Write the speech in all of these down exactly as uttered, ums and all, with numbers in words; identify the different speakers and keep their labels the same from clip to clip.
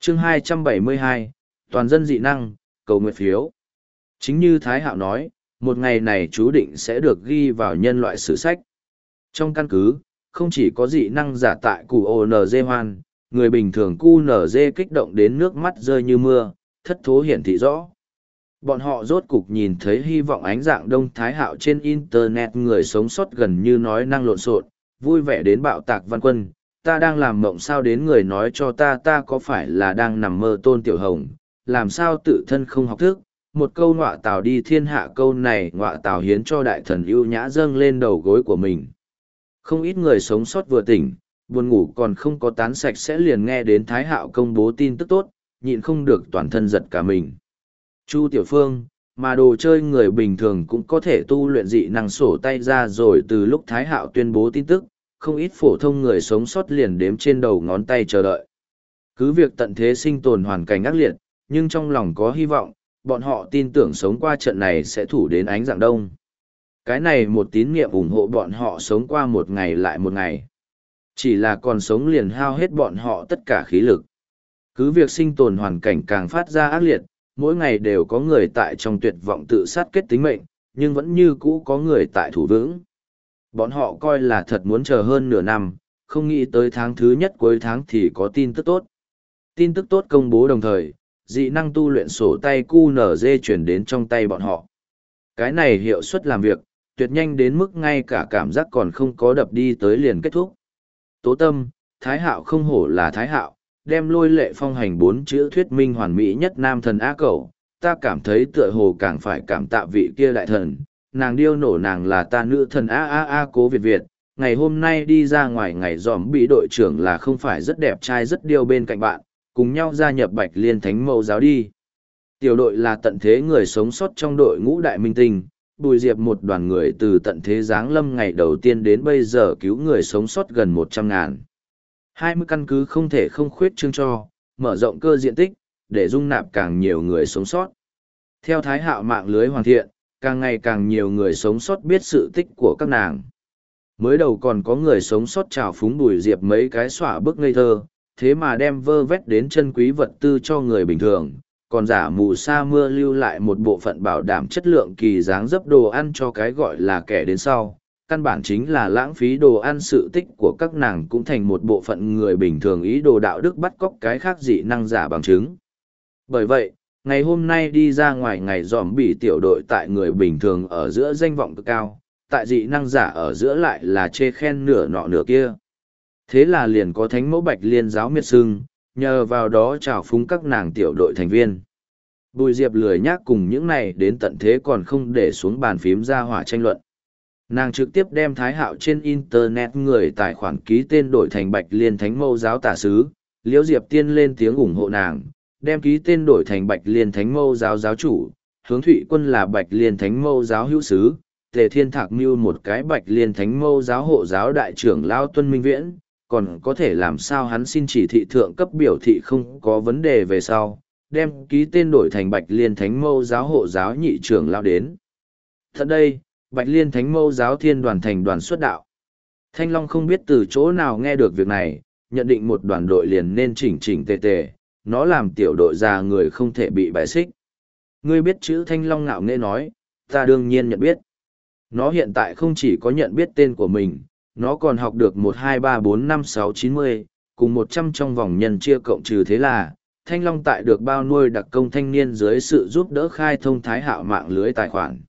Speaker 1: chương hai trăm bảy mươi hai, toàn dân dị năng, cầu nguyện phiếu. Chính như Thái Hạo nói, một ngày này chú định sẽ được ghi vào nhân loại sử sách. Trong căn cứ, không chỉ có dị năng giả tại cù ô en giê hoan, người bình thường cu en giê kích động đến nước mắt rơi như mưa, thất thố hiển thị rõ. Bọn họ rốt cục nhìn thấy hy vọng ánh dạng Đông Thái Hạo trên Internet, người sống sót gần như nói năng lộn xộn, vui vẻ đến bạo tạc văn quân. Ta đang làm mộng sao đến người nói cho ta ta có phải là đang nằm mơ Tôn Tiểu Hồng, làm sao tự thân không học thức. Một câu ngọa tào đi thiên hạ, câu này ngọa tào hiến cho đại thần ưu nhã dâng lên đầu gối của mình. Không ít người sống sót vừa tỉnh, buồn ngủ còn không có tán sạch sẽ liền nghe đến Thái Hạo công bố tin tức tốt, nhịn không được toàn thân giật cả mình. Chu Tiểu Phương, mà đồ chơi người bình thường cũng có thể tu luyện dị năng sổ tay ra rồi. Từ lúc Thái Hạo tuyên bố tin tức, không ít phổ thông người sống sót liền đếm trên đầu ngón tay chờ đợi. Cứ việc tận thế sinh tồn hoàn cảnh ác liệt, nhưng trong lòng có hy vọng, bọn họ tin tưởng sống qua trận này sẽ thủ đến ánh rạng đông. Cái này một tín niệm ủng hộ bọn họ sống qua một ngày lại một ngày. Chỉ là còn sống liền hao hết bọn họ tất cả khí lực. Cứ việc sinh tồn hoàn cảnh càng phát ra ác liệt, mỗi ngày đều có người tại trong tuyệt vọng tự sát kết tính mệnh, nhưng vẫn như cũ có người tại thủ vững. Bọn họ coi là thật muốn chờ hơn nửa năm, không nghĩ tới tháng thứ nhất cuối tháng thì có tin tức tốt. Tin tức tốt công bố đồng thời, dị năng tu luyện sổ tay cu en giê chuyển đến trong tay bọn họ. Cái này hiệu suất làm việc, tuyệt nhanh đến mức ngay cả cảm giác còn không có đập đi tới liền kết thúc. Tố Tâm, Thái Hạo không hổ là Thái Hạo, đem Lôi Lệ Phong hành bốn chữ thuyết minh hoàn mỹ nhất nam thần á cẩu, ta cảm thấy tựa hồ càng phải cảm tạ vị kia đại thần, nàng điêu nổ nàng là ta nữ thần a a a Cố Việt Việt, ngày hôm nay đi ra ngoài ngày dòm bị đội trưởng là không phải rất đẹp trai rất điêu bên cạnh bạn, cùng nhau gia nhập Bạch Liên Thánh Mẫu giáo đi. Tiểu đội là tận thế người sống sót trong đội ngũ đại minh tinh, Bùi Diệp một đoàn người từ tận thế giáng lâm ngày đầu tiên đến bây giờ cứu người sống sót gần một trăm ngàn. hai mươi căn cứ không thể không khuyết trương cho, mở rộng cơ diện tích, để dung nạp càng nhiều người sống sót. Theo Thái Hạo mạng lưới hoàn thiện, càng ngày càng nhiều người sống sót biết sự tích của các nàng. Mới đầu còn có người sống sót trào phúng Bùi Diệp mấy cái xỏa bức ngây thơ, thế mà đem vơ vét đến chân quý vật tư cho người bình thường, còn giả mù sa mưa lưu lại một bộ phận bảo đảm chất lượng kỳ dáng dấp đồ ăn cho cái gọi là kẻ đến sau. Căn bản chính là lãng phí đồ ăn. Sự tích của các nàng cũng thành một bộ phận người bình thường ý đồ đạo đức bắt cóc cái khác dị năng giả bằng chứng. Bởi vậy, ngày hôm nay đi ra ngoài ngày dòm bị tiểu đội tại người bình thường ở giữa danh vọng cực cao, tại dị năng giả ở giữa lại là chê khen nửa nọ nửa kia. Thế là liền có thánh mẫu Bạch Liên giáo miệt sưng, nhờ vào đó trào phúng các nàng tiểu đội thành viên. Bùi Diệp lười nhác cùng những này đến tận thế còn không để xuống bàn phím ra hỏa tranh luận. Nàng trực tiếp đem Thái Hạo trên Internet người tài khoản ký tên đổi thành Bạch Liên Thánh Mẫu giáo tả sứ, Liễu Diệp Tiên lên tiếng ủng hộ nàng, đem ký tên đổi thành Bạch Liên Thánh Mẫu giáo giáo chủ, Hướng Thụy Quân là Bạch Liên Thánh Mẫu giáo hữu sứ, Tề Thiên Thạc mưu một cái Bạch Liên Thánh Mẫu giáo hộ giáo đại trưởng Lao Tuân Minh Viễn, còn có thể làm sao hắn xin chỉ thị thượng cấp biểu thị không có vấn đề về sau, đem ký tên đổi thành Bạch Liên Thánh Mẫu giáo hộ giáo nhị trưởng Lao đến. Thật đây, Bạch Liên Thánh Mẫu giáo thiên đoàn thành đoàn xuất đạo. Thanh Long không biết từ chỗ nào nghe được việc này, nhận định một đoàn đội liền nên chỉnh chỉnh tề tề, nó làm tiểu đội già người không thể bị bại xích. Ngươi biết chữ Thanh Long ngạo nghễ nói, ta đương nhiên nhận biết. Nó hiện tại không chỉ có nhận biết tên của mình, nó còn học được một hai ba bốn năm sáu chín mươi, cùng một trăm trong vòng nhân chia cộng trừ, thế là, Thanh Long tại được bao nuôi đặc công thanh niên dưới sự giúp đỡ khai thông Thái Hạo mạng lưới tài khoản.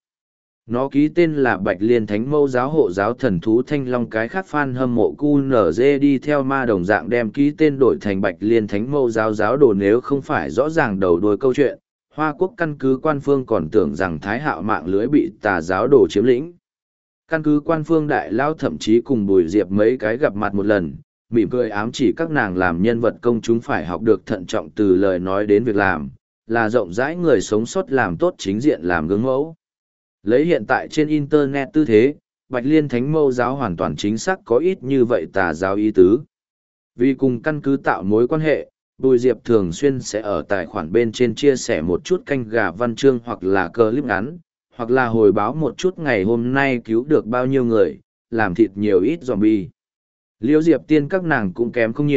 Speaker 1: Nó ký tên là Bạch Liên Thánh Mẫu giáo hộ giáo thần thú Thanh Long, cái khác fan hâm mộ cu en giê đi theo ma đồng dạng đem ký tên đổi thành Bạch Liên Thánh Mẫu giáo giáo đồ. Nếu không phải rõ ràng đầu đuôi câu chuyện, Hoa Quốc căn cứ quan phương còn tưởng rằng Thái Hạo mạng lưới bị tà giáo đồ chiếm lĩnh. Căn cứ quan phương đại lao thậm chí cùng Bùi Diệp mấy cái gặp mặt một lần, mỉm cười ám chỉ các nàng làm nhân vật công chúng phải học được thận trọng từ lời nói đến việc làm, là rộng rãi người sống sót làm tốt chính diện làm gương mẫu. Lấy hiện tại trên Internet tư thế, Bạch Liên Thánh Mẫu giáo hoàn toàn chính xác có ít như vậy tà giáo ý tứ. Vì cùng căn cứ tạo mối quan hệ, Bùi Diệp thường xuyên sẽ ở tài khoản bên trên chia sẻ một chút canh gà văn chương hoặc là clip ngắn, hoặc là hồi báo một chút ngày hôm nay cứu được bao nhiêu người, làm thịt nhiều ít zombie. Liễu Diệp Tiên các nàng cũng kém không nhiều,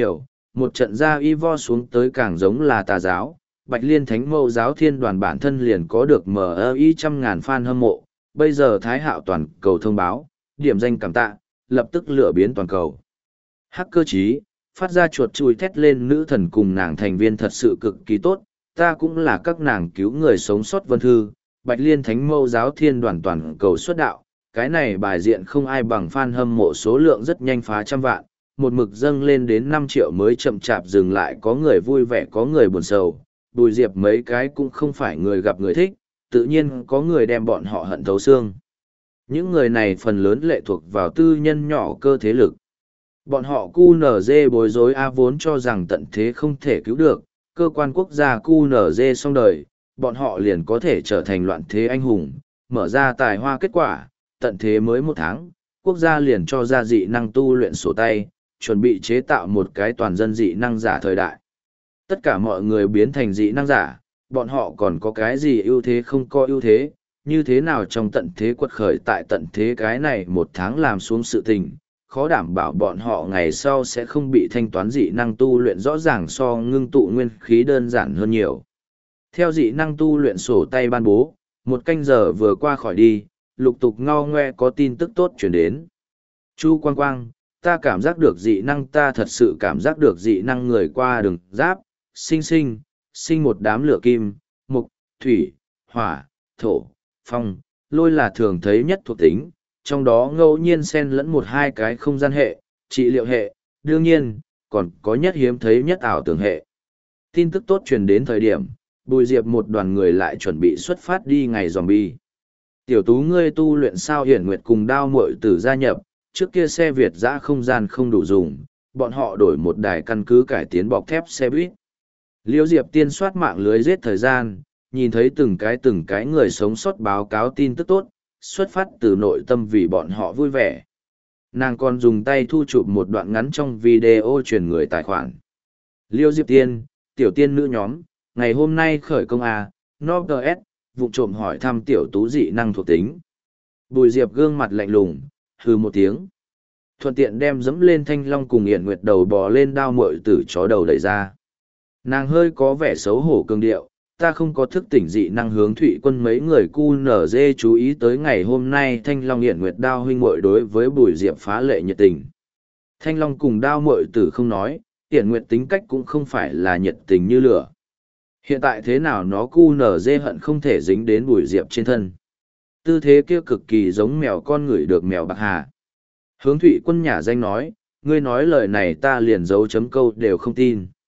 Speaker 1: một trận gia y vo xuống tới càng giống là tà giáo. Bạch Liên Thánh Mẫu giáo thiên đoàn bản thân liền có được mờ i trăm ngàn fan hâm mộ, bây giờ Thái Hạo toàn cầu thông báo, điểm danh cảm tạ, lập tức lửa biến toàn cầu. Hacker chí, phát ra chuột chui thét lên nữ thần cùng nàng thành viên thật sự cực kỳ tốt, ta cũng là các nàng cứu người sống sót vân thư, Bạch Liên Thánh Mẫu giáo thiên đoàn toàn cầu xuất đạo, cái này bài diện không ai bằng fan hâm mộ số lượng rất nhanh phá trăm vạn, một mực dâng lên đến năm triệu mới chậm chạp dừng lại, có người vui vẻ có người buồn sầu, Bùi Diệp mấy cái cũng không phải người gặp người thích, tự nhiên có người đem bọn họ hận thấu xương. Những người này phần lớn lệ thuộc vào tư nhân nhỏ cơ thế lực. Bọn họ cu nở dê bối rối A vốn cho rằng tận thế không thể cứu được, cơ quan quốc gia cu nở dê xong đời, bọn họ liền có thể trở thành loạn thế anh hùng, mở ra tài hoa kết quả, tận thế mới một tháng, quốc gia liền cho ra dị năng tu luyện sổ tay, chuẩn bị chế tạo một cái toàn dân dị năng giả thời đại. Tất cả mọi người biến thành dị năng giả, bọn họ còn có cái gì ưu thế không có ưu thế, như thế nào trong tận thế quật khởi tại tận thế cái này một tháng làm xuống sự tình, khó đảm bảo bọn họ ngày sau sẽ không bị thanh toán dị năng tu luyện rõ ràng so ngưng tụ nguyên khí đơn giản hơn nhiều. Theo dị năng tu luyện sổ tay ban bố, một canh giờ vừa qua khỏi đi, lục tục ngao ngoe có tin tức tốt chuyển đến. Chu Quang Quang, ta cảm giác được dị năng ta thật sự cảm giác được dị năng người qua đường giáp, sinh sinh, sinh một đám lửa kim, mục, thủy, hỏa, thổ, phong, lôi là thường thấy nhất thuộc tính, trong đó ngẫu nhiên xen lẫn một hai cái không gian hệ, trị liệu hệ, đương nhiên, còn có nhất hiếm thấy nhất ảo tưởng hệ. Tin tức tốt truyền đến thời điểm, Bùi Diệp một đoàn người lại chuẩn bị xuất phát đi ngày zombie. Tiểu tú ngươi tu luyện sao hiển nguyệt cùng đao muội tử gia nhập, trước kia xe Việt dã không gian không đủ dùng, bọn họ đổi một đài căn cứ cải tiến bọc thép xe buýt. Liễu Diệp tiên soát mạng lưới giết thời gian, nhìn thấy từng cái từng cái người sống sót báo cáo tin tức tốt, xuất phát từ nội tâm vì bọn họ vui vẻ. Nàng còn dùng tay thu chụp một đoạn ngắn trong video truyền người tài khoản. Liễu Diệp tiên, tiểu tiên nữ nhóm, ngày hôm nay khởi công A, Nobs, vụ trộm hỏi thăm tiểu tú dị năng thuộc tính. Bùi Diệp gương mặt lạnh lùng, hừ một tiếng. Thuận tiện đem dẫm lên thanh long cùng Yển Nguyệt đầu bò lên đao muội tử chó đầu đẩy ra. Nàng hơi có vẻ xấu hổ cương điệu, ta không có thức tỉnh dị năng hướng Thụy Quân mấy người cu nở dê chú ý tới ngày hôm nay thanh long Yển Nguyệt đao huynh muội đối với Bùi Diệp phá lệ nhiệt tình. Thanh long cùng đao muội tử không nói, Yển Nguyệt tính cách cũng không phải là nhiệt tình như lửa. Hiện tại thế nào nó cu nở dê hận không thể dính đến Bùi Diệp trên thân. Tư thế kia cực kỳ giống mèo con ngửi được mèo bạc hà. Hướng Thụy Quân nhả danh nói, ngươi nói lời này ta liền dấu chấm câu đều không tin.